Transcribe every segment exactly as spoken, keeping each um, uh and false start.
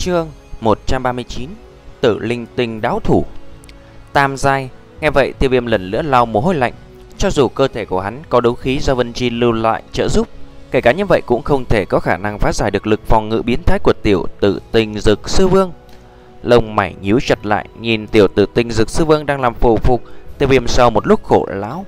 Chương một trăm ba mươi chín. Tử linh tinh đáo thủ. Tam giai. Nghe vậy Tiêu Viêm lần nữa lau mồ hôi lạnh. Cho dù cơ thể của hắn có đấu khí do Vân Chi lưu lại trợ giúp, kể cả như vậy cũng không thể có khả năng phá giải được lực phòng ngự biến thái của tiểu tử Tinh Dực Sư Vương. Lông mày nhíu chặt lại, nhìn tiểu tử Tinh Dực Sư Vương đang làm phù phục. Tiêu Viêm sau một lúc khổ lão,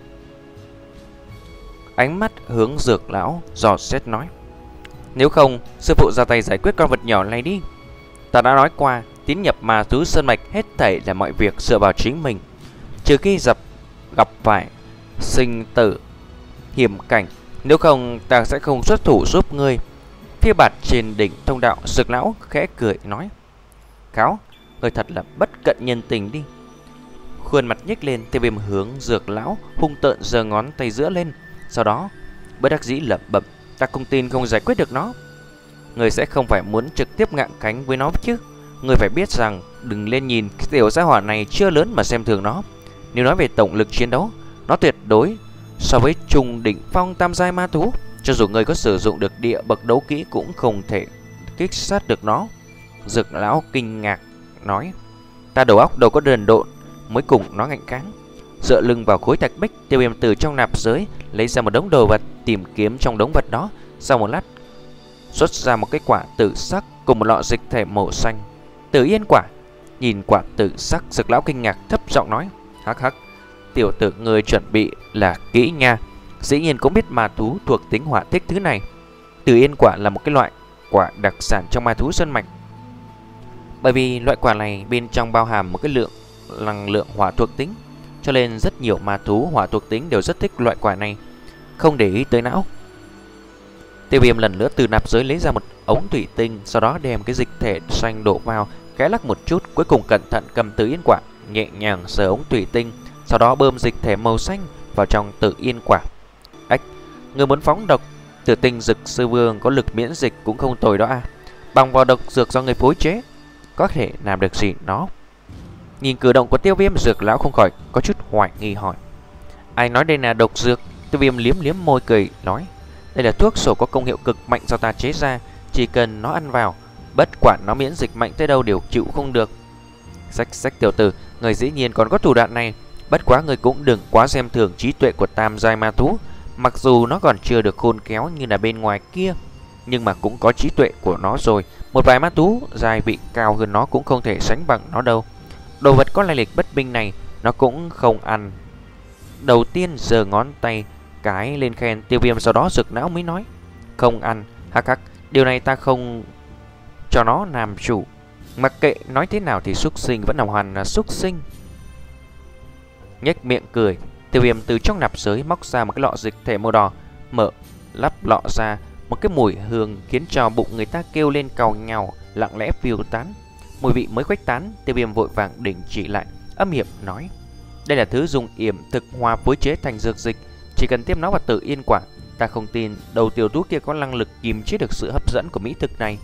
ánh mắt hướng Dược lão dò xét nói: nếu không, sư phụ ra tay giải quyết con vật nhỏ này đi. Ta đã nói qua, tiến nhập ma thú sơn mạch hết thảy là mọi việc dựa vào chính mình, trừ khi dập gặp phải sinh tử hiểm cảnh, nếu không ta sẽ không xuất thủ giúp ngươi. Phía bạt trên đỉnh thông đạo, Dược lão khẽ cười nói: Cáo, ngươi thật là bất cận nhân tình đi. Khuôn mặt nhếch lên, Tiêu Viêm hướng Dược lão hung tợn giơ ngón tay giữa lên, sau đó bất đắc dĩ lẩm bẩm: ta không tin không giải quyết được nó. Người sẽ không phải muốn trực tiếp ngạng cánh với nó chứ. Người phải biết rằng đừng lên nhìn cái tiểu gia hỏa này chưa lớn mà xem thường nó. Nếu nói về tổng lực chiến đấu, nó tuyệt đối so với trùng đỉnh phong tam giai ma thú. Cho dù người có sử dụng được địa bậc đấu kỹ cũng không thể kích sát được nó. Dược lão kinh ngạc nói: ta đầu óc đâu có đần độn mới cùng nó ngạnh kháng. Dựa lưng vào khối thạch bích, Tiêu Viêm từ trong nạp giới lấy ra một đống đồ vật, tìm kiếm trong đống vật đó. Sau một lát xuất ra một cái quả tử sắc cùng một lọ dịch thể màu xanh. Tử yên quả. Nhìn quả tử sắc, Dược lão kinh ngạc thấp giọng nói: hắc hắc, tiểu tử người chuẩn bị là kỹ nha. Dĩ nhiên cũng biết ma thú thuộc tính hỏa thích thứ này. Tử yên quả là một cái loại quả đặc sản trong ma thú sơn mạch, bởi vì loại quả này bên trong bao hàm một cái lượng năng lượng hỏa thuộc tính, cho nên rất nhiều ma thú hỏa thuộc tính đều rất thích loại quả này. Không để ý tới não, Tiêu Viêm lần nữa từ nạp giới lấy ra một ống thủy tinh, sau đó đem cái dịch thể xanh đổ vào, khẽ lắc một chút, cuối cùng cẩn thận cầm Tử yên quả, nhẹ nhàng sờ ống thủy tinh, sau đó bơm dịch thể màu xanh vào trong Tử yên quả. Ách, người muốn phóng độc? Tử Tinh Dực Sư Vương có lực miễn dịch cũng không tồi đó à. Bằng vào độc dược do người phối chế, có thể làm được gì nó? Nhìn cử động của Tiêu Viêm, Dược lão không khỏi có chút hoài nghi hỏi: ai nói đây là độc dược? Tiêu Viêm liếm liếm môi cười nói: đây là thuốc sổ có công hiệu cực mạnh do ta chế ra, chỉ cần nó ăn vào, bất quản nó miễn dịch mạnh tới đâu đều chịu không được. Xách xách tiểu tử, người dĩ nhiên còn có thủ đoạn này. Bất quá người cũng đừng quá xem thường trí tuệ của tam giai ma thú. Mặc dù nó còn chưa được khôn khéo như là bên ngoài kia, nhưng mà cũng có trí tuệ của nó rồi. Một vài ma thú giai vị cao hơn nó cũng không thể sánh bằng nó đâu. Đồ vật có lai lịch bất minh này nó cũng không ăn. Đầu tiên giơ ngón tay cái lên khen Tiêu Viêm, sau đó Dược lão mới nói: không ăn, hắc hắc, điều này ta không cho nó làm chủ. Mặc kệ nói thế nào thì súc sinh vẫn là hoàn là súc sinh. Nhếch miệng cười, Tiêu Viêm từ trong nạp giới móc ra một cái lọ dịch thể màu đỏ, mở lắp lọ ra, một cái mùi hương khiến cho bụng người ta kêu lên càu nhàu, lặng lẽ phiêu tán. Mùi vị mới khuếch tán, Tiêu Viêm vội vàng đình chỉ lại, âm hiểm nói: đây là thứ dùng yểm thực hoa phối chế thành dược dịch, chỉ cần tiếp nó vào Tử yên quả, ta không tin đầu tiểu tú kia có năng lực kiềm chế được sự hấp dẫn của mỹ thực này.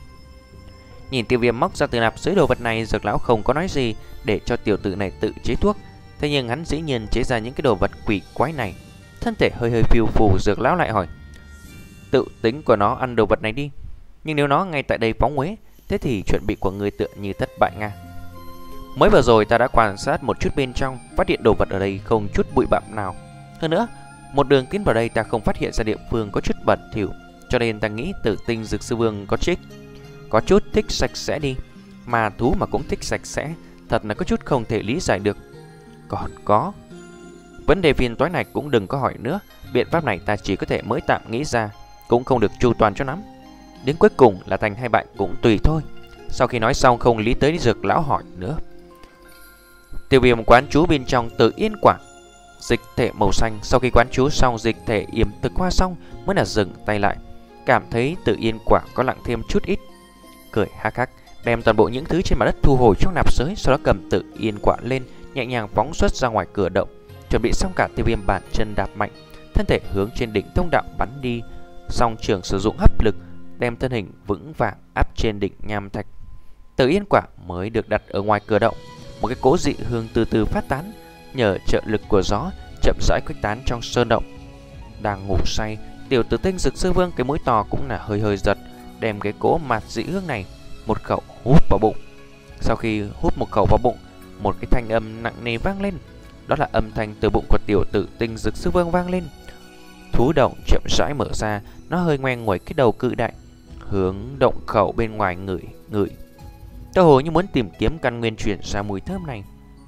Nhìn Tiêu Viêm móc ra từ nạp giới đồ vật này, Dược lão không có nói gì, để cho tiểu tử này tự chế thuốc. Thế nhưng hắn dĩ nhiên chế ra những cái đồ vật quỷ quái này. Thân thể hơi hơi phiêu phù, Dược lão lại hỏi: tự tính của nó ăn đồ vật này đi, nhưng nếu nó ngay tại đây phóng uế, thế thì chuẩn bị của người tựa như thất bại nga. Mới vừa rồi ta đã quan sát một chút bên trong, phát hiện đồ vật ở đây không chút bụi bặm nào. Hơn nữa, một đường tiến vào đây ta không phát hiện ra địa phương có chút bẩn thỉu, cho nên ta nghĩ Tử Tinh Dực Sư Vương có trích có chút thích sạch sẽ đi. Mà thú mà cũng thích sạch sẽ, thật là có chút không thể lý giải được. Còn có vấn đề phiền toái này cũng đừng có hỏi nữa. Biện pháp này ta chỉ có thể mới tạm nghĩ ra, cũng không được chu toàn cho lắm. Đến cuối cùng là thành hay bại cũng tùy thôi. Sau khi nói xong không lý tới Dược lão hỏi nữa, Tiêu Viêm quán chú bên trong Tử yên quả dịch thể màu xanh. Sau khi quán chú xong dịch thể yểm thực hoa xong, mới là dừng tay lại, cảm thấy Tử yên quả có lặng thêm chút ít, cười hắc hắc, đem toàn bộ những thứ trên mặt đất thu hồi trong nạp giới, sau đó cầm Tử yên quả lên, nhẹ nhàng phóng xuất ra ngoài cửa động. Chuẩn bị xong cả, Tiêu Viêm bàn chân đạp mạnh, thân thể hướng trên đỉnh thông đạo bắn đi, song trường sử dụng hấp lực, đem thân hình vững vàng áp trên đỉnh nham thạch. Tử yên quả mới được đặt ở ngoài cửa động, một cái cỗ dị hương từ từ phát tán, nhờ trợ lực của gió chậm rãi khuếch tán trong sơn động. Đang ngủ say, tiểu tử Tinh Dực Sư Vương cái mũi to cũng là hơi hơi giật, đem cái cỗ mạt dị hương này một khẩu hút vào bụng. Sau khi hút một khẩu vào bụng, một cái thanh âm nặng nề vang lên. Đó là âm thanh từ bụng của tiểu tử Tinh Dực Sư Vương vang lên. Thú động chậm rãi mở ra, nó hơi ngoe nguẩy cái đầu cự đại, hướng động khẩu bên ngoài ngửi ngửi. Tựa hồ như muốn tìm kiếm căn nguyên chuyển ra mùi thơm này.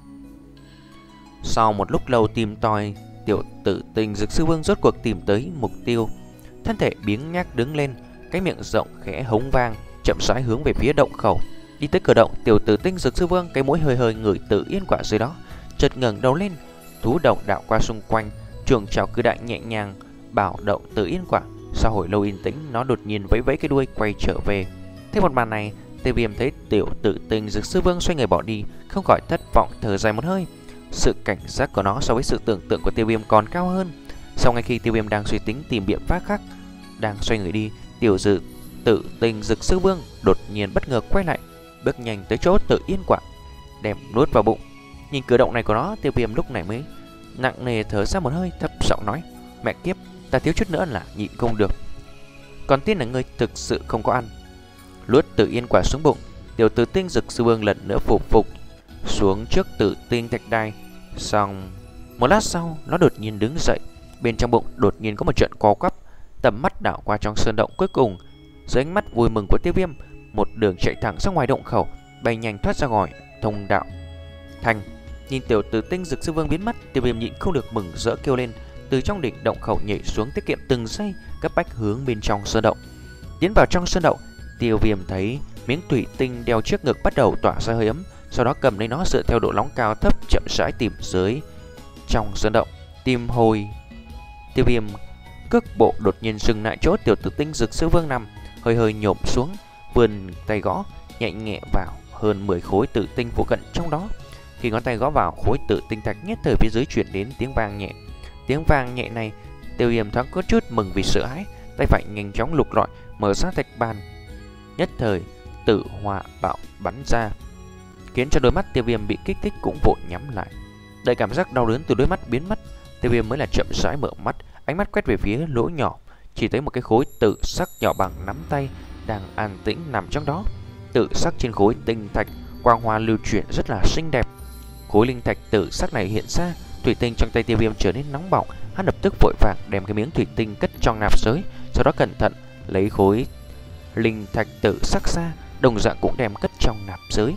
Sau một lúc lâu tìm tòi, tiểu tử Tinh Dực Sư Vương rốt cuộc tìm tới mục tiêu. Thân thể biếng nhác đứng lên, cái miệng rộng khẽ hống vang, chậm rãi hướng về phía động khẩu. Đi tới cửa động, tiểu tử Tinh Dực Sư Vương cái mũi hơi hơi ngửi tự yên quả dưới đó, chợt ngẩng đầu lên. Thú động đạo qua xung quanh, trường trảo cự đại nhẹ nhàng bảo động tự yên quả. Sau hồi lâu yên tĩnh, nó đột nhiên vẫy vẫy cái đuôi quay trở về. Thế một màn này, Tiêu Viêm thấy tiểu tử Tinh Dực Sư Vương xoay người bỏ đi, không khỏi thất vọng thở dài một hơi. Sự cảnh giác của nó so với sự tưởng tượng của Tiêu Viêm còn cao hơn. Sau ngay khi Tiêu Viêm đang suy tính tìm biện pháp khác, đang xoay người đi, tiểu dự tử Tinh Dực Sư Vương đột nhiên bất ngờ quay lại, bước nhanh tới chỗ tự yên quả, đem nuốt vào bụng. Nhìn cử động này của nó, Tiêu Viêm lúc này mới nặng nề thở ra một hơi, thấp giọng nói: mẹ kiếp, ta thiếu chút nữa là nhịn không được. Còn tin là ngươi thực sự không có ăn. Nuốt tự yên quả xuống bụng, tiểu tử Tinh Dực Sư Vương lần nữa phục phục xuống trước tử tinh thạch đài. Xong một lát sau, nó đột nhiên đứng dậy, bên trong bụng đột nhiên có một trận co quắp, tầm mắt đảo qua trong sơn động. Cuối cùng dưới ánh mắt vui mừng của Tiêu Viêm, một đường chạy thẳng ra ngoài động khẩu, bay nhanh thoát ra ngoài thông đạo thành. Nhìn tiểu tử Tinh Dực Sư Vương biến mất, Tiêu Viêm nhịn không được mừng rỡ kêu lên, từ trong đỉnh động khẩu nhảy xuống, tiết kiệm từng giây, cấp bách hướng bên trong sơn động. Tiến vào trong sơn động, Tiêu Viêm thấy miếng thủy tinh đeo trước ngực bắt đầu tỏa ra hơi ấm, sau đó cầm lấy nó dựa theo độ nóng cao thấp chậm rãi tìm dưới trong sơn động. Tìm hồi, Tiêu Viêm cước bộ đột nhiên dừng lại chỗ tiểu tử Tinh Dực Sư Vương nằm, hơi hơi nhổm xuống, vươn tay gõ nhẹ nhẹ vào hơn mười khối tử tinh phụ cận trong đó. Khi ngón tay gõ vào khối tử tinh thạch, nhất thời phía dưới chuyển đến tiếng vang nhẹ. Tiếng vang nhẹ này, Tiêu Viêm thoáng có chút mừng vì sợ hãi, tay phải nhanh chóng lục lọi mở ra thạch bàn. Nhất thời tử hỏa bạo bắn ra, khiến cho đôi mắt Tiêu Viêm bị kích thích cũng vội nhắm lại. Đợi cảm giác đau đớn từ đôi mắt biến mất, Tiêu Viêm mới là chậm rãi mở mắt, ánh mắt quét về phía lỗ nhỏ, chỉ thấy một cái khối tử sắc nhỏ bằng nắm tay đang an tĩnh nằm trong đó. Tử sắc trên khối tinh thạch quang hoa lưu chuyển rất là xinh đẹp. Khối linh thạch tử sắc này hiện ra, thủy tinh trong tay Tiêu Viêm trở nên nóng bỏng. Hắn lập tức vội vàng đem cái miếng thủy tinh cất trong nạp giới, sau đó cẩn thận lấy khối linh thạch tử sắc ra, đồng dạng cũng đem cất trong nạp giới.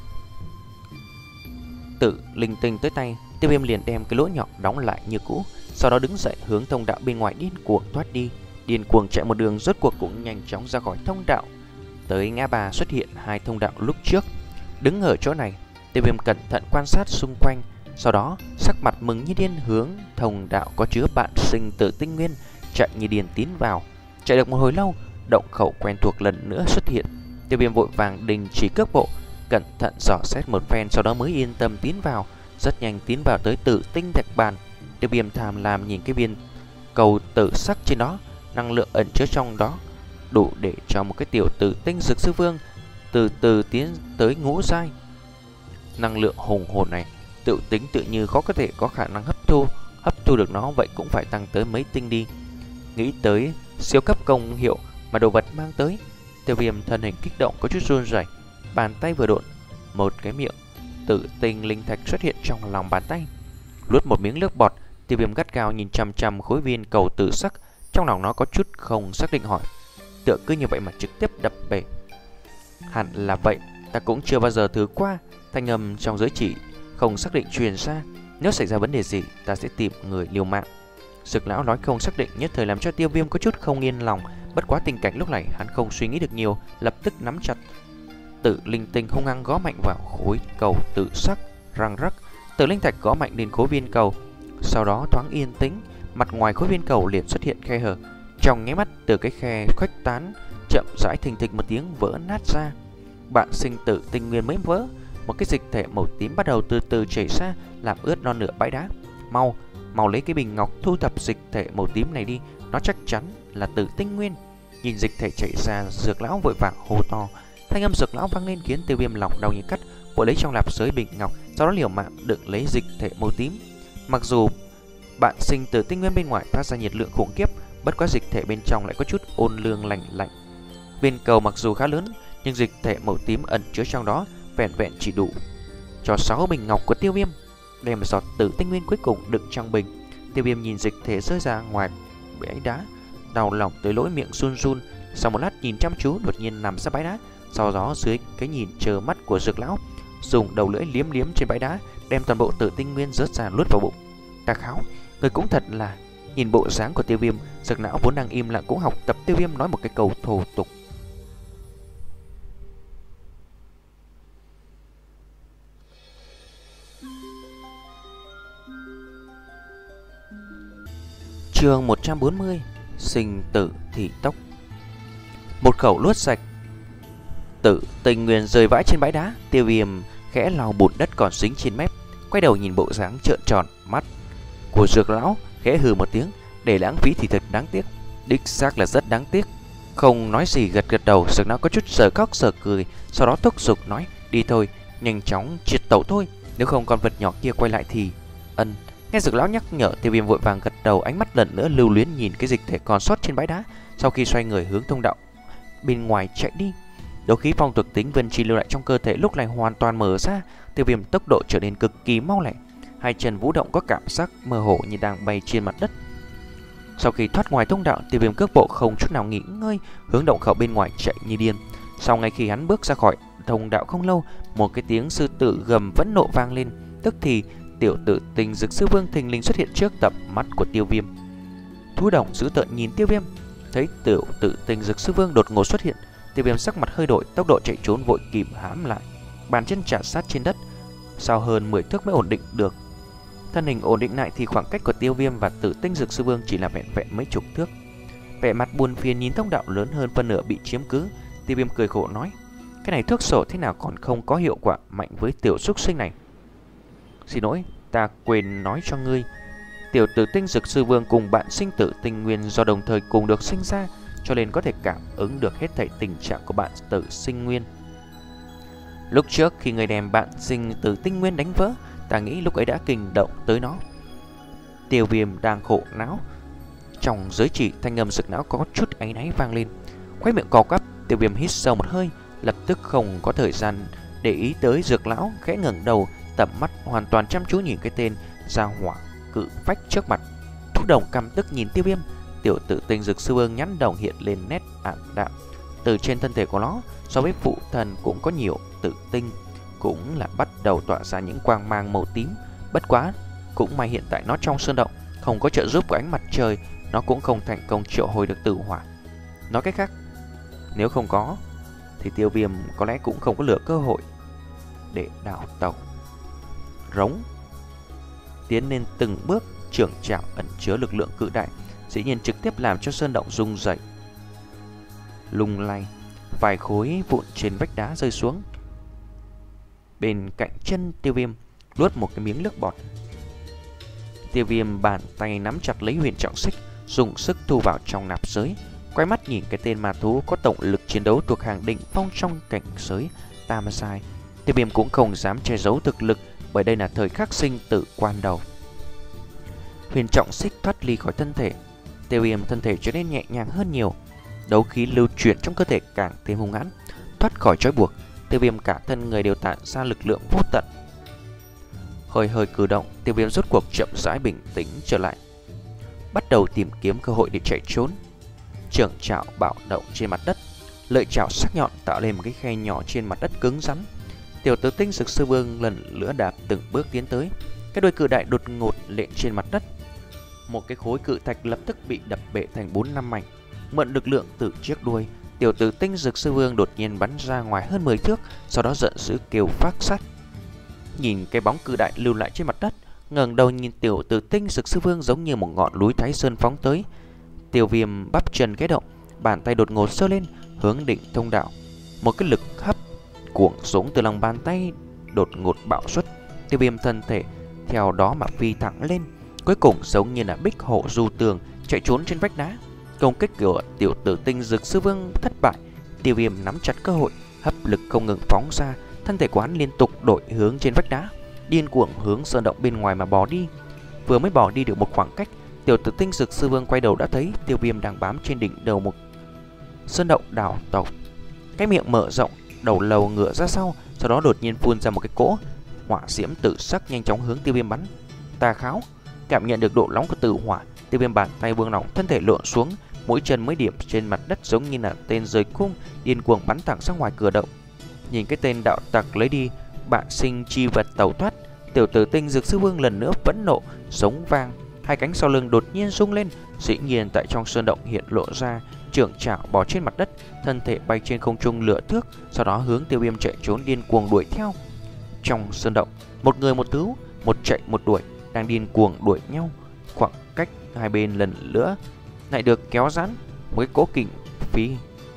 Tử linh tinh tới tay, Tiêu Viêm liền đem cái lỗ nhỏ đóng lại như cũ, sau đó đứng dậy hướng thông đạo bên ngoài điên cuồng thoát đi. Điên cuồng chạy một đường, rốt cuộc cũng nhanh chóng ra khỏi thông đạo. Tới ngã ba xuất hiện hai thông đạo lúc trước. Đứng ở chỗ này, Tiêu Viêm cẩn thận quan sát xung quanh, sau đó sắc mặt mừng như điên hướng thông đạo có chứa bạn sinh tử tinh nguyên chạy như điên tiến vào. Chạy được một hồi lâu, động khẩu quen thuộc lần nữa xuất hiện. Tiêu Viêm vội vàng đình chỉ cước bộ, cẩn thận dò xét một phen, sau đó mới yên tâm tiến vào. Rất nhanh tiến vào tới tử tinh thạch bàn. Tiêu Viêm tham lam nhìn cái viên cầu tử sắc trên đó, năng lượng ẩn chứa trong đó đủ để cho một cái tiểu tử Tinh Dực Sư Vương từ từ tiến tới ngũ giai. Năng lượng hùng hồn này tự tính tự như khó có thể có khả năng hấp thu. Hấp thu được nó vậy cũng phải tăng tới mấy tinh đi. Nghĩ tới siêu cấp công hiệu mà đồ vật mang tới, Tiêu Viêm thân hình kích động có chút run rẩy, bàn tay vừa độn, một cái miệng tử tinh linh thạch xuất hiện trong lòng bàn tay. Luốt một miếng nước bọt, Tiêu Viêm gắt gao nhìn chăm chăm khối viên cầu tử sắc, trong lòng nó có chút không xác định hỏi: tựa cứ như vậy mà trực tiếp đập bể? Hẳn là vậy, ta cũng chưa bao giờ thử qua. Thanh âm trong giới chỉ không xác định truyền ra, nếu xảy ra vấn đề gì ta sẽ tìm người liều mạng. Dực lão nói không xác định, nhất thời làm cho Tiêu Viêm có chút không yên lòng. Bất quá tình cảnh lúc này hắn không suy nghĩ được nhiều, lập tức nắm chặt tử linh tinh hung hăng gõ mạnh vào khối cầu tử sắc, răng rắc. Tử linh thạch gõ mạnh lên khối viên cầu, sau đó thoáng yên tĩnh, mặt ngoài khối viên cầu liền xuất hiện khe hở. Trong nháy mắt, từ cái khe khuếch tán chậm rãi thình thịch một tiếng vỡ nát ra. Bạn sinh tử tinh nguyên mới vỡ, một cái dịch thể màu tím bắt đầu từ từ chảy ra, làm ướt non nửa bãi đá. Mau, mau lấy cái bình ngọc thu thập dịch thể màu tím này đi, nó chắc chắn là tử tinh nguyên. Nhìn dịch thể chảy ra, Dược lão vội vàng hô to. Thanh âm Dược lão vang lên khiến Tiêu Viêm lòng đau như cắt, vội lấy trong lạp giới bình ngọc, sau đó liều mạng đựng lấy dịch thể màu tím. Mặc dù bạn sinh tử tinh nguyên bên ngoài phát ra nhiệt lượng khủng khiếp, bất quá dịch thể bên trong lại có chút ôn lương lạnh lạnh. Viên cầu mặc dù khá lớn, nhưng dịch thể màu tím ẩn chứa trong đó vẹn vẹn chỉ đủ cho sáu bình ngọc của Tiêu Viêm. Đem giọt tử tinh nguyên cuối cùng đựng trong bình. Tiêu Viêm nhìn dịch thể rơi ra ngoài bãi đá, đau lòng tới lỗi miệng run run. Sau một lát nhìn chăm chú, đột nhiên nằm ra bãi đá. Sau đó dưới cái nhìn chờ mắt của Dược lão, dùng đầu lưỡi liếm liếm trên bãi đá, đem toàn bộ tử tinh nguyên rớt ra nuốt vào bụng. Ta kháo, người cũng thật là. Nhìn bộ dáng của Tiêu Viêm, Dược lão vốn đang im lặng cũng học tập Tiêu Viêm nói một cái câu thô tục. Chương một trăm bốn mươi. Sinh tử thị tốc. Một khẩu luốt sạch tử tinh nguyên rơi vãi trên bãi đá. Tiêu Viêm khẽ lau bùn đất còn dính trên mép, quay đầu nhìn bộ dáng trợn tròn mắt của Dược lão, khẽ hừ một tiếng. Để lãng phí thì thật đáng tiếc. Đích xác là rất đáng tiếc. Không nói gì, gật gật đầu. Dược lão có chút sờ khóc sờ cười, sau đó thúc giục nói: đi thôi, nhanh chóng triệt tẩu thôi, nếu không con vật nhỏ kia quay lại thì... Ân. Nghe Dược lão nhắc nhở, Tiêu Viêm vội vàng gật đầu, ánh mắt lần nữa lưu luyến nhìn cái dịch thể còn sót trên bãi đá. Sau khi xoay người hướng thông đạo bên ngoài chạy đi, đấu khí phong thuộc tính vân chi lưu lại trong cơ thể lúc này hoàn toàn mở ra. Tiêu Viêm tốc độ trở nên cực kỳ mau lẹ, hai chân vũ động có cảm giác mơ hồ như đang bay trên mặt đất. Sau khi thoát ngoài thông đạo, Tiêu Viêm cước bộ không chút nào nghỉ ngơi, hướng động khẩu bên ngoài chạy như điên. Sau ngay khi hắn bước ra khỏi thông đạo không lâu, một cái tiếng sư tử gầm vẫn nộ vang lên. Tức thì tiểu tử Tình Dực Sư Vương thình lình xuất hiện trước tầm mắt của Tiêu Viêm. Thú đồng dữ tợn nhìn Tiêu Viêm, thấy tiểu tử Tình Dực Sư Vương đột ngột xuất hiện, Tiêu Viêm sắc mặt hơi đổi, tốc độ chạy trốn vội kìm hãm lại, bàn chân chà sát trên đất, sau hơn mười thước mới ổn định được. Thân hình ổn định lại thì khoảng cách của Tiêu Viêm và Tử Tinh Dực Sư Vương chỉ là vẹn vẹn mấy chục thước. Vẻ mặt buồn phiền nhìn thông đạo lớn hơn phân nửa bị chiếm cứ, Tiêu Viêm cười khổ nói: cái này thuốc sổ thế nào còn không có hiệu quả mạnh với tiểu súc sinh này. Xin lỗi, ta quên nói cho ngươi, tiểu Tử Tinh Dực Sư Vương cùng bạn sinh tử tinh nguyên do đồng thời cùng được sinh ra, cho nên có thể cảm ứng được hết thảy tình trạng của bạn tử sinh nguyên. Lúc trước khi người đem bạn sinh tử tinh nguyên đánh vỡ, ta nghĩ lúc ấy đã kinh động tới nó. Tiêu Viêm đang khổ não, trong giới chỉ thanh âm Dực lão có chút áy náy vang lên, khóe miệng co quắp. Tiêu Viêm hít sâu một hơi, lập tức không có thời gian để ý tới Dược lão, khẽ ngẩng đầu, tầm mắt hoàn toàn chăm chú nhìn cái tên gia hỏa cự phách trước mặt. Thú đồng căm tức nhìn Tiêu Viêm, tiểu Tử Tinh Dực Sư Vương nhãn đồng hiện lên nét ảm đạm. Từ trên thân thể của nó, so với phụ thần cũng có nhiều tử tinh, cũng là bắt đầu tỏa ra những quang mang màu tím. Bất quá cũng may hiện tại nó trong sơn động, không có trợ giúp của ánh mặt trời, nó cũng không thành công triệu hồi được tử hỏa. Nói cách khác, nếu không có thì Tiêu Viêm có lẽ cũng không có lựa cơ hội để đào tẩu. Rống tiến lên từng bước, trưởng trảo ẩn chứa lực lượng cự đại, dĩ nhiên trực tiếp làm cho sơn động rung dậy, lung lay. Vài khối vụn trên vách đá rơi xuống bên cạnh chân Tiêu Viêm, nuốt một cái miếng nước bọt. Tiêu Viêm bàn tay nắm chặt lấy huyền trọng xích, dùng sức thu vào trong nạp giới, quay mắt nhìn cái tên ma thú có tổng lực chiến đấu thuộc hàng đỉnh phong trong cảnh giới Tam Giai. Tiêu Viêm cũng không dám che giấu thực lực, bởi đây là thời khắc sinh tử quan đầu. Huyền trọng xích thoát ly khỏi thân thể, Tiêu Viêm thân thể trở nên nhẹ nhàng hơn nhiều, đấu khí lưu chuyển trong cơ thể càng thêm hung hãn. Thoát khỏi trói buộc, Tiêu Viêm cả thân người đều tản ra lực lượng vô tận. Hơi hơi cử động, Tiêu Viêm rốt cuộc chậm rãi bình tĩnh trở lại, bắt đầu tìm kiếm cơ hội để chạy trốn. Trưởng trảo bạo động trên mặt đất, lợi trảo sắc nhọn tạo lên một cái khe nhỏ trên mặt đất cứng rắn. Tiểu Tử Tinh Dực Sư Vương lần nữa đạp từng bước tiến tới, cái đuôi cự đại đột ngột lện trên mặt đất. Một cái khối cự thạch lập tức bị đập bể thành bốn năm mảnh. Mượn lực lượng từ chiếc đuôi, Tiểu Tử Tinh Dực Sư Vương đột nhiên bắn ra ngoài hơn mười thước, sau đó giận dữ kêu phát sát. Nhìn cái bóng cự đại lưu lại trên mặt đất, ngẩng đầu nhìn Tiểu Tử Tinh Dực Sư Vương giống như một ngọn núi Thái Sơn phóng tới. Tiêu Viêm bắp chân khẽ động, bàn tay đột ngột giơ lên hướng định thông đạo. Một cái lực hấp cuồng xuống từ lòng bàn tay đột ngột bạo xuất, Tiêu Viêm thân thể theo đó mà phi thẳng lên, cuối cùng giống như là bích hổ du tường chạy trốn trên vách đá. Công kích của Tiểu Tử Tinh Dực Sư Vương thất bại, Tiêu Viêm nắm chặt cơ hội, hấp lực không ngừng phóng ra, thân thể của hắn liên tục đổi hướng trên vách đá, điên cuồng hướng sơn động bên ngoài mà bò đi. Vừa mới bỏ đi được một khoảng cách, Tiểu Tử Tinh Dực Sư Vương quay đầu đã thấy Tiêu Viêm đang bám trên đỉnh đầu một sơn động đảo tàu. cái miệng mở rộng, đầu lầu ngửa ra sau, sau đó đột nhiên phun ra một cái cỗ hỏa diễm tự sắc nhanh chóng hướng Tiêu Viêm bắn. Tà kháo, cảm nhận được độ nóng của tử hỏa, Tiêu Viêm bàn tay buông lỏng, thân thể lộn xuống, mũi chân mới điểm trên mặt đất giống như là tên rời cung, điên cuồng bắn thẳng ra ngoài cửa động. Nhìn cái tên đạo tặc lấy đi bạn sinh chi vật tẩu thoát, Tiểu Tử Tinh Dược Sư Vương lần nữa phẫn nộ, giống vang, hai cánh sau lưng đột nhiên rung lên, dĩ nhiên tại trong sơn động hiện lộ ra trưởng trảo bò trên mặt đất, thân thể bay trên không trung lửa thước, sau đó hướng Tiêu Viêm chạy trốn điên cuồng đuổi theo. Trong sơn động, một người một tứ, một chạy một đuổi, đang điên cuồng đuổi nhau, khoảng cách hai bên lần nữa lại được kéo giãn, một cái cỗ kình phi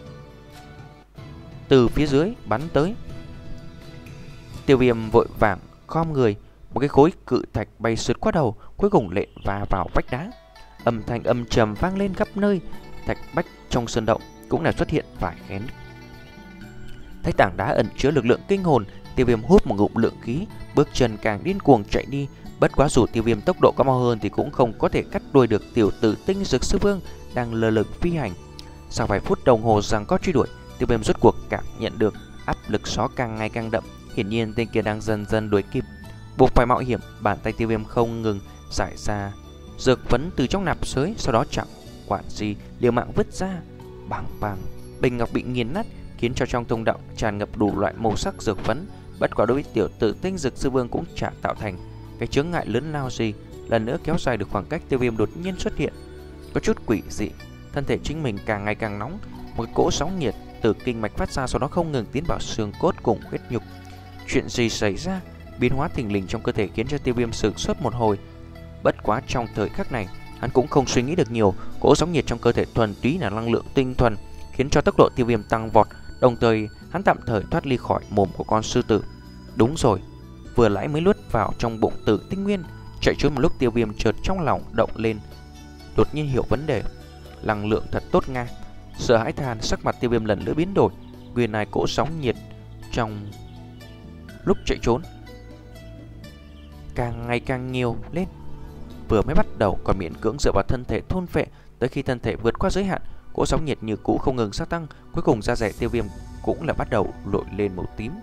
từ phía dưới bắn tới. Tiêu Viêm vội vàng khom người, một cái khối cự thạch bay sượt qua đầu, cuối cùng lệ va vào vách đá. Âm thanh âm trầm vang lên khắp nơi, thạch bách trong sơn động cũng là xuất hiện vài khe nứt. Thấy tảng đá ẩn chứa lực lượng kinh hồn, Tiêu Viêm hút một ngụm lượng khí, bước chân càng điên cuồng chạy đi. Bất quá dù Tiêu Viêm tốc độ có mau hơn thì cũng không có thể cắt đuôi được Tiểu Tử Tinh Dược Sư Vương đang lơ lửng phi hành. Sau vài phút đồng hồ giằng co truy đuổi, Tiêu Viêm rốt cuộc cảm nhận được áp lực gió càng ngày càng đậm. Hiển nhiên tên kia đang dần dần đuổi kịp, buộc phải mạo hiểm. Bàn tay Tiêu Viêm không ngừng giải ra dược phấn từ trong nạp sới, sau đó chẳng quản gì liều mạng vứt ra. Bang bang, bình ngọc bị nghiền nát, khiến cho trong thông đạo tràn ngập đủ loại màu sắc dược phấn. Bất quá đối với Tiểu Tử Tinh Dược Sư Vương cũng chả tạo thành cái chướng ngại lớn lao gì. Lần nữa kéo dài được khoảng cách, Tiêu Viêm đột nhiên xuất hiện, có chút quỷ dị, thân thể chính mình càng ngày càng nóng, một cỗ sóng nhiệt từ kinh mạch phát ra, sau đó không ngừng tiến vào xương cốt cùng huyết nhục. Chuyện gì xảy ra? Biến hóa thình lình trong cơ thể khiến cho Tiêu Viêm sửng sốt một hồi. Bất quá trong thời khắc này, hắn cũng không suy nghĩ được nhiều. Cỗ sóng nhiệt trong cơ thể thuần túy là năng lượng tinh thuần, khiến cho tốc độ Tiêu Viêm tăng vọt. Đồng thời, hắn tạm thời thoát ly khỏi mồm của con sư tử. Đúng rồi, vừa nãy mới luốt vào trong bụng Tử Tinh Nguyên. Chạy trốn một lúc, Tiêu Viêm chợt trong lòng động lên, đột nhiên hiểu vấn đề. Năng lượng thật tốt nga. Sợ hãi than, sắc mặt Tiêu Viêm lần nữa biến đổi. Nguyên lai cỗ sóng nhiệt trong lúc chạy trốn càng ngày càng nhiều lên. Vừa mới bắt đầu còn miễn cưỡng dựa vào thân thể thôn phệ, tới khi thân thể vượt qua giới hạn, cỗ sóng nhiệt như cũ không ngừng gia tăng. Cuối cùng da rẻ Tiêu Viêm cũng là bắt đầu nổi lên màu tím.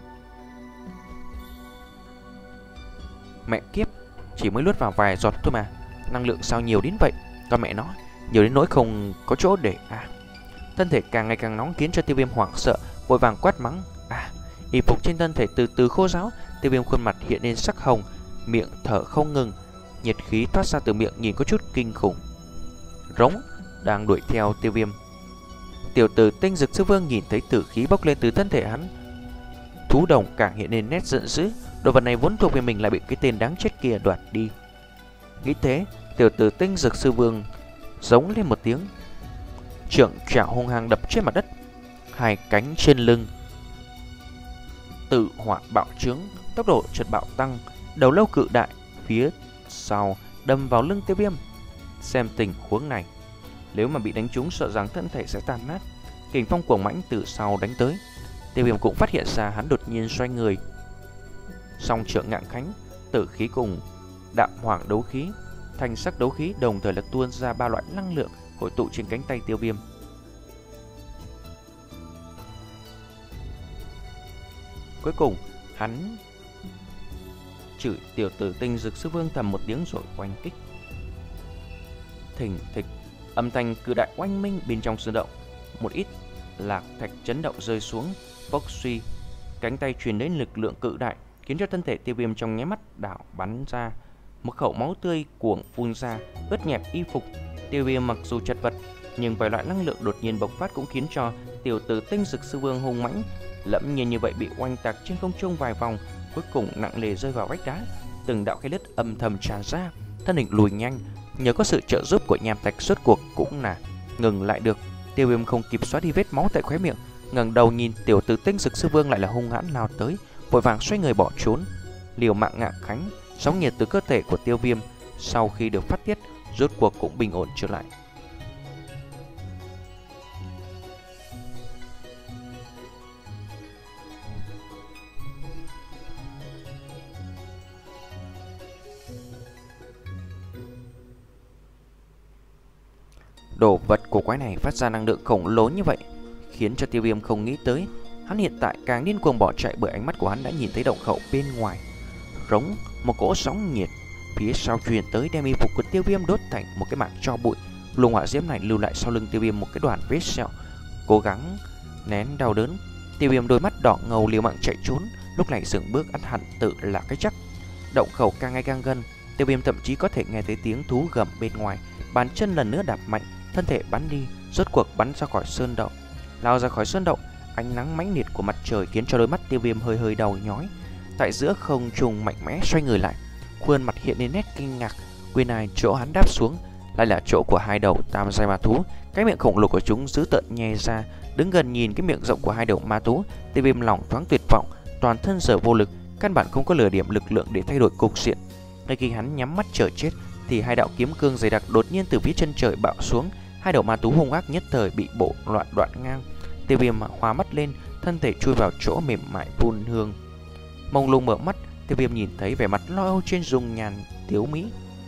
Mẹ kiếp, chỉ mới lướt vào vài giọt thôi mà, năng lượng sao nhiều đến vậy? Con mẹ nó, nhiều đến nỗi không có chỗ để à. Thân thể càng ngày càng nóng khiến cho Tiêu Viêm hoảng sợ, vội vàng quát mắng. À, y phục trên thân thể từ từ khô ráo. Tiêu Viêm khuôn mặt hiện lên sắc hồng, miệng thở không ngừng, nhiệt khí thoát ra từ miệng nhìn có chút kinh khủng. Rống đang đuổi theo Tiêu Viêm. Tiểu Tử Tinh Dược Sư Vương nhìn thấy tử khí bốc lên từ thân thể hắn, thú đồng càng hiện lên nét giận dữ. Đồ vật này vốn thuộc về mình lại bị cái tên đáng chết kia đoạt đi. Nghĩ thế, Tiểu Tử Tinh Dược Sư Vương giống lên một tiếng, trưởng trảo hung hăng đập trên mặt đất. Hai cánh trên lưng tự hỏa bạo trướng, tốc độ chợt bạo tăng, đầu lâu cự đại phía sau đâm vào lưng Tiêu Viêm. Xem tình huống này, nếu mà bị đánh trúng sợ rằng thân thể sẽ tan nát. Kình phong cuồng mãnh từ sau đánh tới. Tiêu Viêm cũng phát hiện ra, hắn đột nhiên xoay người, song trượng ngạn khánh, tử khí cùng đạm hoàng đấu khí, thanh sắc đấu khí đồng thời là tuôn ra ba loại năng lượng hội tụ trên cánh tay Tiêu Viêm. Cuối cùng hắn chửi Tiểu Tử Tinh Dược Sư Vương thầm một tiếng rồi oanh kích. Thình thịch, âm thanh cự đại oanh minh bên trong sơn động. Một ít lạc thạch chấn động rơi xuống, phốc suy, cánh tay truyền đến lực lượng cự đại khiến cho thân thể Tiêu Viêm trong nháy mắt đảo bắn ra, một khẩu máu tươi cuồng phun ra, ướt nhẹp y phục. Tiêu Viêm mặc dù chật vật, nhưng vài loại năng lượng đột nhiên bộc phát cũng khiến cho Tiểu Tử Tinh Dược Sư Vương hung mãnh lẫm nhiên như vậy bị oanh tạc trên không trung vài vòng, cuối cùng nặng nề rơi vào vách đá. Từng đạo khe nứt âm thầm tràn ra, thân hình lùi nhanh, nhờ có sự trợ giúp của nham thạch rốt cuộc cũng là ngừng lại được. Tiêu Viêm không kịp xóa đi vết máu tại khóe miệng, ngẩng đầu nhìn Tiểu Tử Tinh Dược Sư Vương lại là hung hãn lao tới, vội vàng xoay người bỏ trốn. Liều mạng ngạn khánh, sóng nhiệt từ cơ thể của Tiêu Viêm sau khi được phát tiết rốt cuộc cũng bình ổn trở lại. Đồ vật của quái này phát ra năng lượng khổng lồ như vậy, khiến cho Tiêu Viêm không nghĩ tới Hắn hiện tại càng điên cuồng bỏ chạy bởi ánh mắt của hắn đã nhìn thấy động khẩu bên ngoài. Rống một cỗ sóng nhiệt phía sau truyền tới đem y phục của Tiêu Viêm đốt thành một cái mảng tro bụi. Luồng hỏa diễm này lưu lại sau lưng Tiêu Viêm một cái đoàn vết sẹo. Cố gắng nén đau đớn, Tiêu Viêm đôi mắt đỏ ngầu liều mạng chạy trốn. Lúc này dừng bước ắt hẳn tự là cái chắc. Động khẩu càng ngày càng gần, Tiêu Viêm thậm chí có thể nghe thấy tiếng thú gầm bên ngoài. Bàn chân lần nữa đạp mạnh, thân thể bắn đi, rốt cuộc bắn ra khỏi sơn động. Lao ra khỏi sơn động, ánh nắng mãnh liệt của mặt trời khiến cho đôi mắt Tiêu Viêm hơi hơi đau nhói. Tại giữa không trung mạnh mẽ xoay người lại, khuôn mặt hiện lên nét kinh ngạc. Quyền ai chỗ hắn đáp xuống lại là chỗ của hai đầu tam giai ma thú. Cái miệng khổng lồ của chúng dữ tợn nhe ra. Đứng gần nhìn cái miệng rộng của hai đầu ma thú, Tiêu Viêm lòng thoáng tuyệt vọng, toàn thân giờ vô lực, căn bản không có lửa điểm lực lượng để thay đổi cục diện. Ngay khi hắn nhắm mắt chờ chết thì hai đạo kiếm cương dày đặc đột nhiên từ phía chân trời bạo xuống. Hai đầu ma thú hung ác nhất thời bị bổ loạn đoạn ngang. Tiêu Viêm hóa mắt lên, thân thể chui vào chỗ mềm mại phun hương. Mông lung mở mắt, Tiêu Viêm nhìn thấy vẻ mặt lo âu trên dung nhan thiếu mỹ.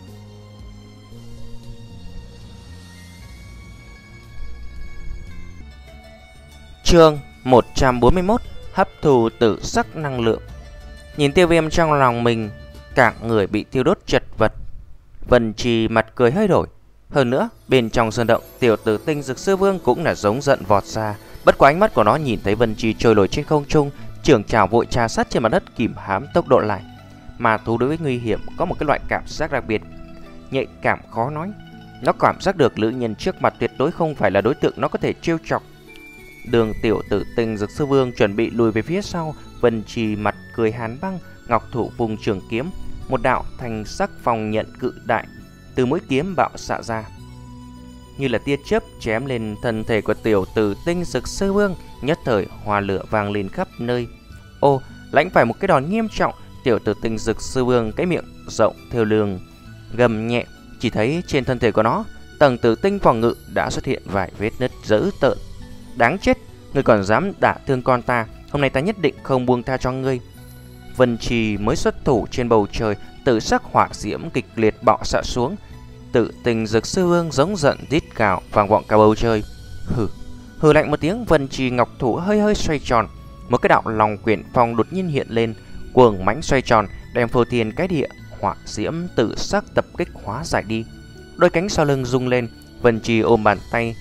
Chương một trăm bốn mươi mốt: Hấp thụ tử sắc năng lượng. Nhìn Tiêu Viêm trong lòng mình, cả người bị thiêu đốt chật vật. Vân Trì mặt cười hơi đổi. Hơn nữa, bên trong sơn động, tiểu tử Tinh Dực Sư Vương cũng là giống giận vọt ra. Bất quá ánh mắt của nó nhìn thấy Vân Trì trôi nổi trên không trung, trường trảo vội trà sát trên mặt đất kìm hãm tốc độ lại. Mà thú đối với nguy hiểm có một cái loại cảm giác đặc biệt, nhạy cảm khó nói. Nó cảm giác được nữ nhân trước mặt tuyệt đối không phải là đối tượng nó có thể trêu chọc. Đường tiểu tử Tinh Dực Sư Vương chuẩn bị lùi về phía sau, Vân Trì mặt cười hàn băng, ngọc thủ vùng trường kiếm, một đạo thành sắc phòng nhận cự đại từ mũi kiếm bạo xạ ra, như là tia chớp chém lên thân thể của tiểu tử Tinh Dực Sư Vương. Nhất thời hoa lửa vang lên khắp nơi. Ô, lãnh phải một cái đòn nghiêm trọng. Tiểu tử Tinh Dực Sư Vương cái miệng rộng theo lường gầm nhẹ, chỉ thấy trên thân thể của nó tầng tử tinh phòng ngự đã xuất hiện vài vết nứt dữ tợn. Đáng chết, ngươi còn dám đả thương con ta, hôm nay ta nhất định không buông tha cho ngươi. Vân Trì mới xuất thủ trên bầu trời, tử sắc hỏa diễm kịch liệt bạo xạ xuống. Tự Tinh Dực Sư Vương giống giận rít gào vang vọng cả bầu trời. Hừ, hừ lạnh một tiếng, Vân Trì ngọc thủ hơi hơi xoay tròn, một cái đạo lòng quyển phong đột nhiên hiện lên, cuồng mãnh xoay tròn, đem phô thiên cái địa hỏa diễm tử sắc tập kích hóa giải đi. Đôi cánh sau lưng rung lên, Vân Trì ôm bàn tay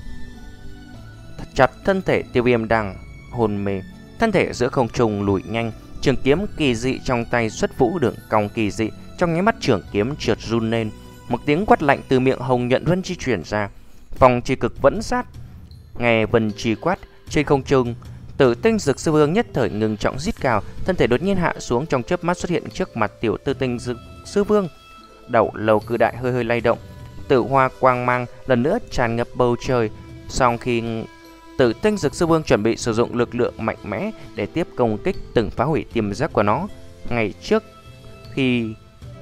chặt thân thể Tiêu Viêm đang hôn mê. Thân thể giữa không trung lùi nhanh, trường kiếm kỳ dị trong tay xuất vũ đường cong kỳ dị, trong nháy mắt trường kiếm trượt run lên. Một tiếng quát lạnh từ miệng Hồng Nhuận Vân Chi truyền ra. Phòng chi cực vẫn sát. Nghe Vân Chi quát, trên không trung, Tử Tinh Dực Sư Vương nhất thời ngừng trọng rít cào, thân thể đột nhiên hạ xuống, trong chớp mắt xuất hiện trước mặt tiểu Tử Tinh Dực Sư Vương. Đầu lâu cự đại hơi hơi lay động, tử hoa quang mang lần nữa tràn ngập bầu trời. Sau khi Tử Tinh Dực Sư Vương chuẩn bị sử dụng lực lượng mạnh mẽ để tiếp công kích, từng phá hủy tiềm giác của nó. Ngày trước khi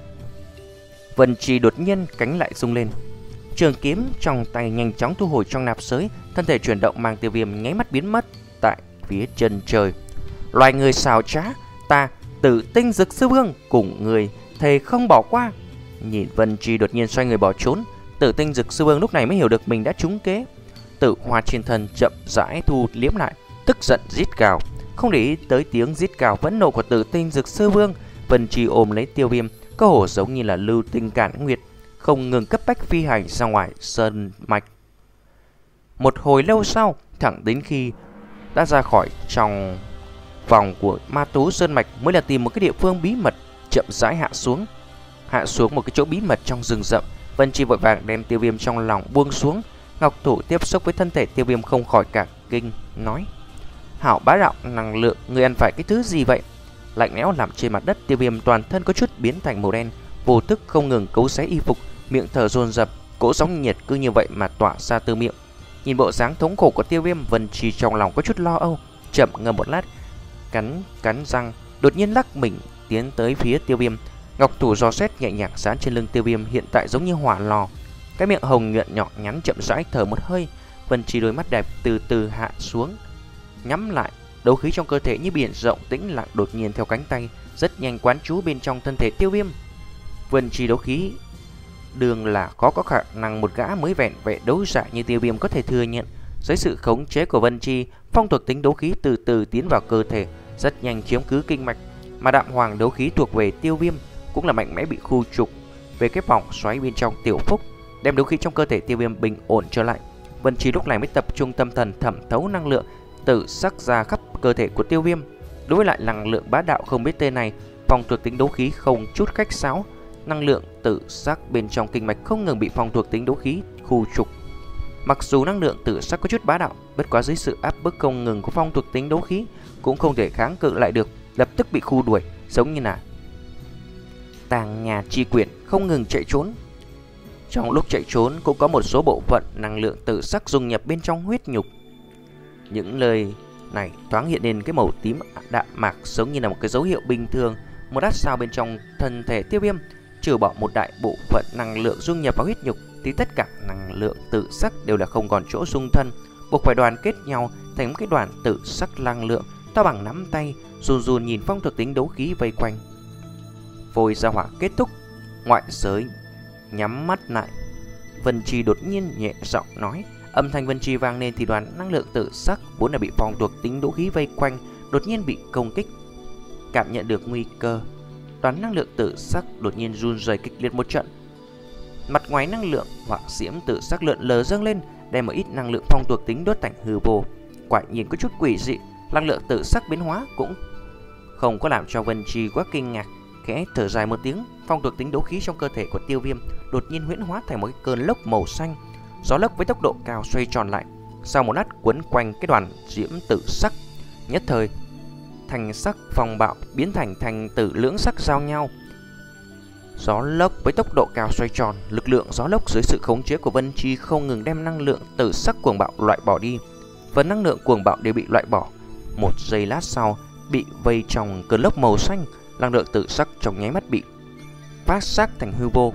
Vân Trì đột nhiên cánh lại rung lên, trường kiếm trong tay nhanh chóng thu hồi trong nạp giới, thân thể chuyển động mang Tiêu Viêm nháy mắt biến mất tại phía chân trời. Loài người xảo trá, ta Tử Tinh Dực Sư Vương cùng người thề không bỏ qua. Nhìn Vân Trì đột nhiên xoay người bỏ trốn, Tử Tinh Dực Sư Vương lúc này mới hiểu được mình đã trúng kế. Tử hoa trên thân chậm rãi thu liếm lại, tức giận rít gào. Không để ý tới tiếng rít gào phẫn nộ của Tử Tinh Dực Sư Vương, Vân Trì ôm lấy Tiêu Viêm, cơ hồ giống như là lưu tinh cản nguyệt, không ngừng cấp bách phi hành ra ngoài sơn mạch. Một hồi lâu sau, thẳng đến khi đã ra khỏi trong vòng của ma tú sơn mạch, mới là tìm một cái địa phương bí mật, chậm rãi hạ xuống. Hạ xuống một cái chỗ bí mật trong rừng rậm, Vân Trì vội vàng đem Tiêu Viêm trong lòng buông xuống. Ngọc thủ tiếp xúc với thân thể Tiêu Viêm không khỏi cả kinh, nói: Hảo bá đạo năng lượng, người ăn phải cái thứ gì vậy? Lạnh lẽo nằm trên mặt đất, Tiêu Viêm toàn thân có chút biến thành màu đen, vô thức không ngừng cấu xé y phục, miệng thở dồn dập, cỗ sóng nhiệt cứ như vậy mà tỏa ra từ miệng. Nhìn bộ dáng thống khổ của Tiêu Viêm, Vân Trì trong lòng có chút lo âu, chậm ngâm một lát, cắn cắn răng, đột nhiên lắc mình tiến tới phía Tiêu Viêm. Ngọc thủ giò xét nhẹ nhàng dán trên lưng Tiêu Viêm, hiện tại giống như hỏa lò. Cái miệng hồng nhuận nhỏ nhắn chậm rãi thở một hơi, Vân Trì đôi mắt đẹp từ từ hạ xuống, nhắm lại. Đấu khí trong cơ thể như biển rộng tĩnh lặng, đột nhiên theo cánh tay rất nhanh quán trú bên trong thân thể Tiêu Viêm. Vân Trì đấu khí đường là có có khả năng một gã mới vẹn vẹn đấu giả như Tiêu Viêm có thể thừa nhận. Dưới sự khống chế của Vân Chi, phong thuộc tính đấu khí từ từ tiến vào cơ thể, rất nhanh chiếm cứ kinh mạch, mà đạm hoàng đấu khí thuộc về Tiêu Viêm cũng là mạnh mẽ bị khu trục về cái vòng xoáy bên trong Tiểu Phúc, đem đấu khí trong cơ thể Tiêu Viêm bình ổn trở lại. Vân Chi lúc này mới tập trung tâm thần thẩm thấu năng lượng tự sắc ra khắp cơ thể của Tiêu Viêm. Đối với lại năng lượng bá đạo không biết tên này, phong thuộc tính đấu khí không chút khách sáo, năng lượng tự sắc bên trong kinh mạch không ngừng bị phong thuộc tính đấu khí khu trục. Mặc dù năng lượng tự sắc có chút bá đạo, bất quá dưới sự áp bức không ngừng của phong thuộc tính đấu khí cũng không thể kháng cự lại được, lập tức bị khu đuổi, giống như là tàng nhà chi quyển không ngừng chạy trốn. Trong lúc chạy trốn cũng có một số bộ phận năng lượng tự sắc dung nhập bên trong huyết nhục. Những lời này thoáng hiện lên cái màu tím đạm mạc, giống như là một cái dấu hiệu bình thường. Một đát sao bên trong thân thể Tiêu Viêm trừ bỏ một đại bộ phận năng lượng dung nhập vào huyết nhục thì tất cả năng lượng tự sắc đều là không còn chỗ dung thân, buộc phải đoàn kết nhau thành một cái đoàn tự sắc năng lượng to bằng nắm tay, run run nhìn phong thuộc tính đấu khí vây quanh. Vôi ra hỏa kết thúc, ngoại giới nhắm mắt lại. Vân Chi đột nhiên nhẹ giọng nói. Âm thanh Vân Chi vang lên thì đoàn năng lượng tự sắc vốn là bị phong thuộc tính đấu khí vây quanh đột nhiên bị công kích. Cảm nhận được nguy cơ, đoàn năng lượng tự sắc đột nhiên run rẩy kịch liệt một trận. Mặt ngoài năng lượng hỏa diễm tự sắc lượn lờ dâng lên, đem một ít năng lượng phong thuộc tính đốt thành hư vô. Quả nhiên có chút quỷ dị, năng lượng tự sắc biến hóa cũng không có làm cho Vân Chi quá kinh ngạc. Khẽ thở dài một tiếng, phong thuộc tính đấu khí trong cơ thể của Tiêu Viêm đột nhiên huyễn hóa thành một cái cơn lốc màu xanh. Gió lốc với tốc độ cao xoay tròn lại, sau một lát quấn quanh cái đoàn diễm tự sắc. Nhất thời, thành sắc phong bạo biến thành thành tử lưỡng sắc giao nhau. Gió lốc với tốc độ cao xoay tròn, lực lượng gió lốc dưới sự khống chế của Vân Chi không ngừng đem năng lượng tử sắc cuồng bạo loại bỏ đi. Phần năng lượng cuồng bạo đều bị loại bỏ. Một giây lát sau, bị vây trong cơn lốc màu xanh, năng lượng tử sắc trong nháy mắt bị phát sắc thành hư vô.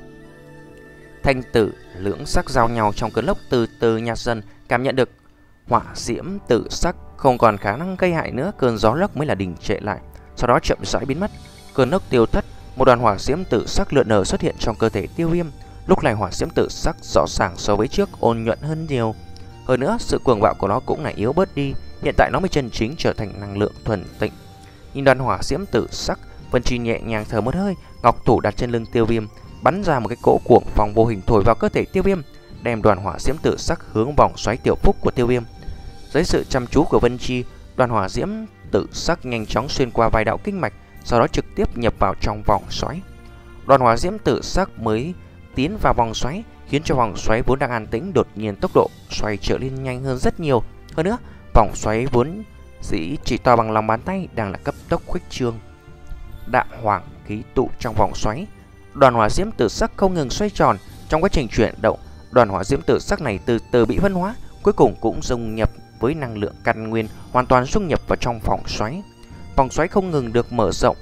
Thanh tử lưỡng sắc giao nhau trong cơn lốc từ từ nhạt dần, cảm nhận được hỏa diễm tự sắc không còn khả năng gây hại nữa, cơn gió lốc mới là đình trệ lại, sau đó chậm rãi biến mất. Cơn lốc tiêu thất, một đoàn hỏa diễm tự sắc lượn lờ xuất hiện trong cơ thể Tiêu Viêm. Lúc này hỏa diễm tự sắc rõ ràng so với trước ôn nhuận hơn nhiều. Hơn nữa, sự cuồng bạo của nó cũng là yếu bớt đi, hiện tại nó mới chân chính trở thành năng lượng thuần tịnh. Nhìn đoàn hỏa diễm tự sắc, Vân Chi nhẹ nhàng thở một hơi, ngọc thủ đặt trên lưng Tiêu Viêm, bắn ra một cái cỗ cuồng phong vô hình thổi vào cơ thể Tiêu Viêm, đem đoàn hỏa diễm tự sắc hướng vòng xoáy Tiểu Phúc của Tiêu Viêm. Dưới sự chăm chú của Vân Chi, đoàn hỏa diễm tự sắc nhanh chóng xuyên qua vài đạo kinh mạch, sau đó trực tiếp nhập vào trong vòng xoáy. Đoàn hỏa diễm tự sắc mới tiến vào vòng xoáy, khiến cho vòng xoáy vốn đang an tĩnh đột nhiên tốc độ xoay trở lên nhanh hơn rất nhiều. Hơn nữa, vòng xoáy vốn dĩ chỉ to bằng lòng bàn tay đang là cấp tốc khuếch trương. Đạm hoàng khí tụ trong vòng xoáy, đoàn hỏa diễm tự sắc không ngừng xoay tròn. Trong quá trình chuyển động, đoàn hỏa diễm tự sắc này từ từ bị phân hóa, cuối cùng cũng dung nhập với năng lượng căn nguyên, hoàn toàn dung nhập vào trong vòng xoáy. Vòng xoáy không ngừng được mở rộng,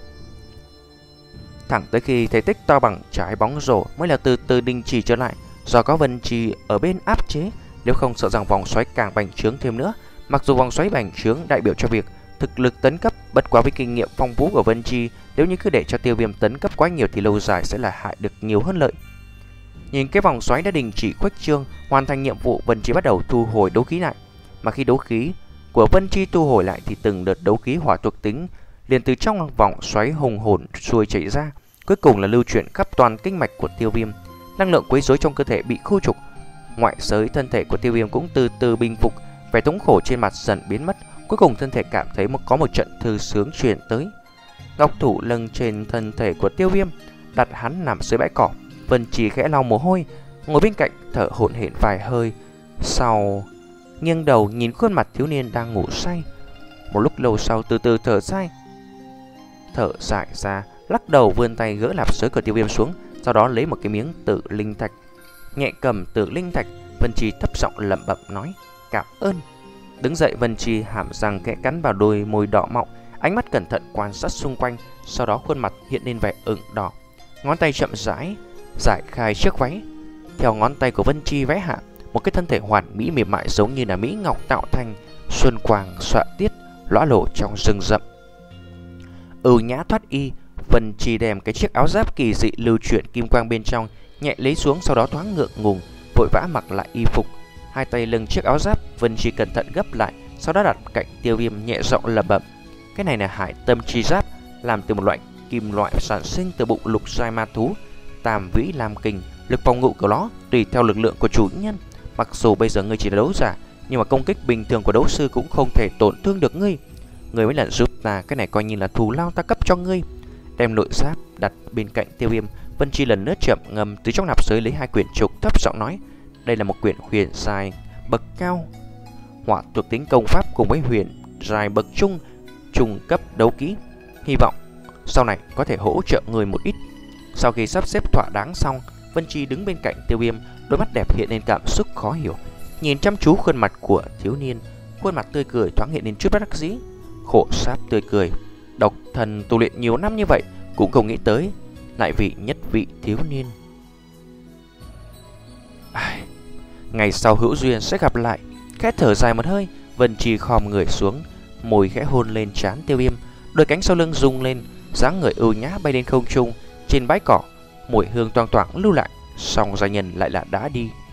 thẳng tới khi thể tích to bằng trái bóng rổ mới là từ từ đình chỉ trở lại. Do có Vân Chi ở bên áp chế, nếu không sợ rằng vòng xoáy càng bành trướng thêm nữa. Mặc dù vòng xoáy bành trướng đại biểu cho việc thực lực tấn cấp, bất quá với kinh nghiệm phong phú của Vân Chi, nếu như cứ để cho Tiêu Viêm tấn cấp quá nhiều thì lâu dài sẽ là hại được nhiều hơn lợi. Nhìn cái vòng xoáy đã đình chỉ khuếch trương, hoàn thành nhiệm vụ, Vân Chi bắt đầu thu hồi đấu khí lại. Mà khi đấu khí của Vân Chi thu hồi lại thì từng đợt đấu khí hỏa thuộc tính liền từ trong vòng xoáy hùng hồn xuôi chảy ra, cuối cùng là lưu chuyển khắp toàn kinh mạch của Tiêu Viêm. Năng lượng quấy rối trong cơ thể bị khu trục, ngoại giới thân thể của Tiêu Viêm cũng từ từ bình phục, vẻ thống khổ trên mặt dần biến mất. Cuối cùng thân thể cảm thấy một có một trận thư sướng truyền tới. Ngọc thủ lưng trên thân thể của Tiêu Viêm, đặt hắn nằm dưới bãi cỏ. Vân Chi khẽ lau mồ hôi, ngồi bên cạnh thở hổn hển vài hơi, sau nghiêng đầu nhìn khuôn mặt thiếu niên đang ngủ say. Một lúc lâu sau từ từ thở dài, thở dài ra, lắc đầu vươn tay gỡ lạp sới của Tiêu Viêm xuống, sau đó lấy một cái miếng tử linh thạch, nhẹ cầm tử linh thạch. Vân Chi thấp giọng lẩm bẩm nói cảm ơn. Đứng dậy, Vân Chi hàm răng khẽ cắn vào đôi môi đỏ mọng, ánh mắt cẩn thận quan sát xung quanh, sau đó khuôn mặt hiện lên vẻ ửng đỏ. Ngón tay chậm rãi giải khai chiếc váy, theo ngón tay của Vân Chi vẽ hạ một cái thân thể hoàn mỹ mềm mại giống như là mỹ ngọc tạo thành, xuân quang xọa tiết lõa lộ trong rừng rậm. Ưu nhã thoát y, Vân Chi đem cái chiếc áo giáp kỳ dị lưu chuyển kim quang bên trong nhẹ lấy xuống, sau đó thoáng ngượng ngùng vội vã mặc lại y phục. Hai tay lưng chiếc áo giáp, Vân Chi cẩn thận gấp lại, sau đó đặt cạnh Tiêu Viêm, nhẹ giọng lẩm bẩm. Cái này là hải tâm chi giáp, làm từ một loại kim loại sản sinh từ bụng lục giai ma thú Tam Vĩ Lam Kình. Lực phòng ngự của nó tùy theo lực lượng của chủ nhân. Mặc dù bây giờ ngươi chỉ là đấu giả, nhưng mà công kích bình thường của đấu sư cũng không thể tổn thương được ngươi. Ngươi mấy lần giúp ta, cái này coi như là thù lao ta cấp cho ngươi. Đem nội giáp đặt bên cạnh Tiêu Viêm, Vân Chi lần nữa chậm ngầm từ trong nạp giới lấy hai quyển trục, thấp giọng nói: đây là một quyển huyền giai bậc cao, hỏa thuộc tính công pháp cùng với huyền giai bậc trung, trung cấp đấu kỹ. Hy vọng sau này có thể hỗ trợ người một ít. Sau khi sắp xếp thỏa đáng xong, Vân Chi đứng bên cạnh Tiêu Viêm, đôi mắt đẹp hiện lên cảm xúc khó hiểu, nhìn chăm chú khuôn mặt của thiếu niên. Khuôn mặt tươi cười thoáng hiện lên chút bất đắc dĩ. Khổ sáp tươi cười, độc thần tu luyện nhiều năm như vậy cũng không nghĩ tới lại vị nhất vị thiếu niên. Ai... ngày sau hữu duyên sẽ gặp lại. Khẽ thở dài một hơi, Vân Chi khom người xuống, môi khẽ hôn lên trán Tiêu Viêm, đôi cánh sau lưng rung lên, dáng người ưu nhã bay lên không trung. Trên bãi cỏ, mùi hương toang toảng lưu lại, song gia nhân lại là đã đi.